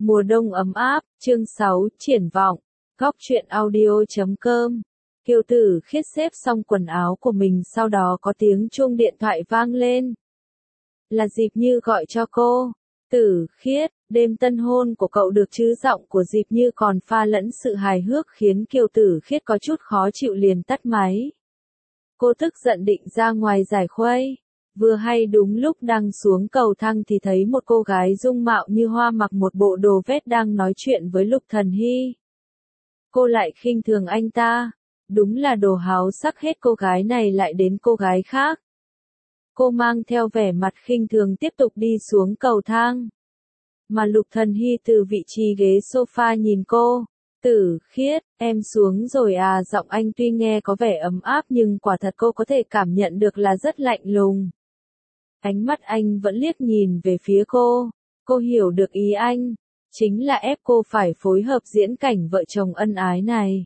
Mùa đông ấm áp, chương 6, triển vọng. Góc truyện audio.com. Kiều Tử Khiết xếp xong quần áo của mình, sau đó có tiếng chuông điện thoại vang lên. Là Diệp Như gọi cho cô. Tử Khiết, đêm tân hôn của cậu được chứ? Giọng của Diệp Như còn pha lẫn sự hài hước khiến Kiều Tử Khiết có chút khó chịu, liền tắt máy. Cô tức giận định ra ngoài giải khuây. Vừa hay đúng lúc đang xuống cầu thang thì thấy một cô gái dung mạo như hoa mặc một bộ đồ vest đang nói chuyện với Lục Thần Hy. Cô lại khinh thường anh ta. Đúng là đồ háo sắc, hết cô gái này lại đến cô gái khác. Cô mang theo vẻ mặt khinh thường tiếp tục đi xuống cầu thang. Mà Lục Thần Hy từ vị trí ghế sofa nhìn cô. Tử Khiết, em xuống rồi à? Giọng anh tuy nghe có vẻ ấm áp nhưng quả thật cô có thể cảm nhận được là rất lạnh lùng. Ánh mắt anh vẫn liếc nhìn về phía cô. Cô hiểu được ý anh. Chính là ép cô phải phối hợp diễn cảnh vợ chồng ân ái này.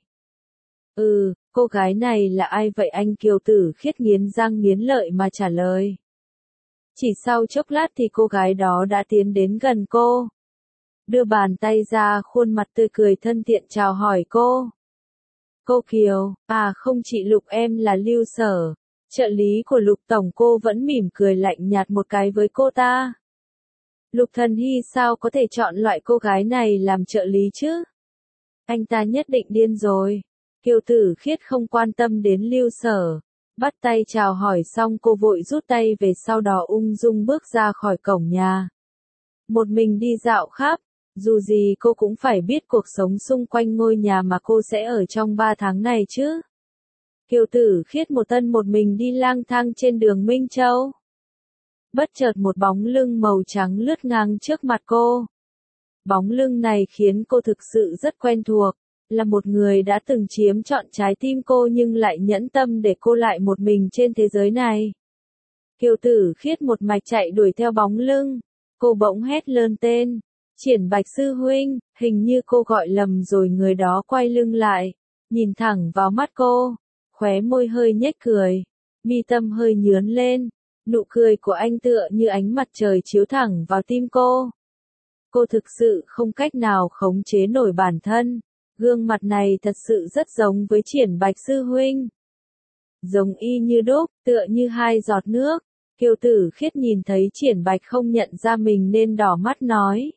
Cô gái này là ai vậy anh? Kiều Tử Khiết nghiến răng nghiến lợi mà trả lời. Chỉ sau chốc lát thì cô gái đó đã tiến đến gần cô. Đưa bàn tay ra, khuôn mặt tươi cười thân thiện chào hỏi cô. Cô Kiều, à không chị Lục, em là Lưu Sở, trợ lý của Lục Tổng. Cô vẫn mỉm cười lạnh nhạt một cái với cô ta. Lục Thần Hy sao có thể chọn loại cô gái này làm trợ lý chứ? Anh ta nhất định điên rồi. Kiều Tử Khiết không quan tâm đến Lưu Sở. Bắt tay chào hỏi xong cô vội rút tay về, sau đó ung dung bước ra khỏi cổng nhà. Một mình đi dạo khắp. Dù gì cô cũng phải biết cuộc sống xung quanh ngôi nhà mà cô sẽ ở trong 3 tháng này chứ. Kiều Tử Khiết một thân một mình đi lang thang trên đường Minh Châu. Bất chợt một bóng lưng màu trắng lướt ngang trước mặt cô. Bóng lưng này khiến cô thực sự rất quen thuộc. Là một người đã từng chiếm trọn trái tim cô nhưng lại nhẫn tâm để cô lại một mình trên thế giới này. Kiều Tử Khiết một mạch chạy đuổi theo bóng lưng. Cô bỗng hét lớn tên. Triển Bạch sư huynh. Hình như cô gọi lầm rồi. Người đó quay lưng lại, nhìn thẳng vào mắt cô, khóe môi hơi nhếch cười, mi tâm hơi nhướn lên. Nụ cười của anh tựa như ánh mặt trời chiếu thẳng vào tim cô. Cô thực sự không cách nào khống chế nổi bản thân. Gương mặt này thật sự rất giống với Triển Bạch sư huynh. Giống y như đúc, tựa như hai giọt nước. Kiều Tử Khiết nhìn thấy Triển Bạch không nhận ra mình nên đỏ mắt nói.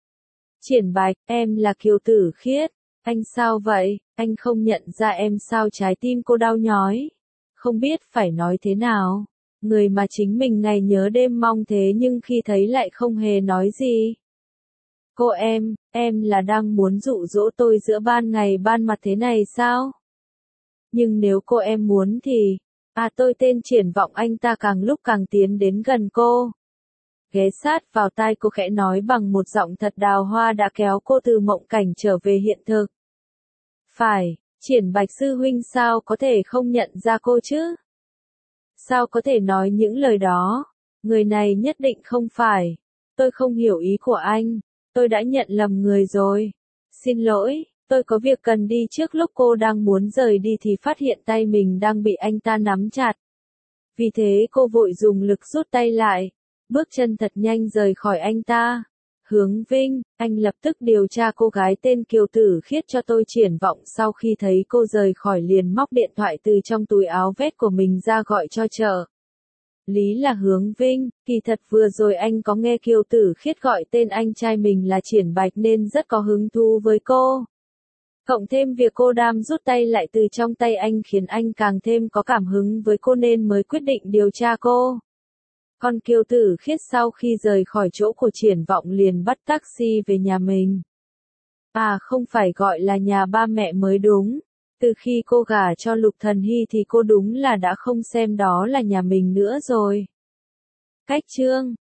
Triển Bạch, em là Kiều Tử Khiết. Anh sao vậy? Anh không nhận ra em sao? Trái tim cô đau nhói. Không biết phải nói thế nào. Người mà chính mình ngày nhớ đêm mong thế nhưng khi thấy lại không hề nói gì. Cô em là đang muốn dụ dỗ tôi giữa ban ngày ban mặt thế này sao? Nhưng nếu cô em muốn thì... tôi tên Triển Vọng. Anh ta càng lúc càng tiến đến gần cô. Ghé sát vào tai cô khẽ nói bằng một giọng thật đào hoa, đã kéo cô từ mộng cảnh trở về hiện thực. Phải, Triển Bạch sư huynh sao có thể không nhận ra cô chứ? Sao có thể nói những lời đó? Người này nhất định không phải. Tôi không hiểu ý của anh. Tôi đã nhận lầm người rồi. Xin lỗi, tôi có việc cần đi trước. Lúc cô đang muốn rời đi thì phát hiện tay mình đang bị anh ta nắm chặt. Vì thế cô vội dùng lực rút tay lại. Bước chân thật nhanh rời khỏi anh ta. Hướng Vinh, anh lập tức điều tra cô gái tên Kiều Tử Khiết cho tôi. Triển Vọng sau khi thấy cô rời khỏi liền móc điện thoại từ trong túi áo vest của mình ra gọi cho trợ lý là Hướng Vinh. Kỳ thật vừa rồi anh có nghe Kiều Tử Khiết gọi tên anh trai mình là Triển Bạch nên rất có hứng thú với cô. Cộng thêm việc cô đam rút tay lại từ trong tay anh khiến anh càng thêm có cảm hứng với cô nên mới quyết định điều tra cô. Còn Kiều Tử Khiết sau khi rời khỏi chỗ của Triển Vọng liền bắt taxi về nhà mình. Không phải gọi là nhà ba mẹ mới đúng. Từ khi cô gả cho Lục Thần Hy thì cô đúng là đã không xem đó là nhà mình nữa rồi. Cách chương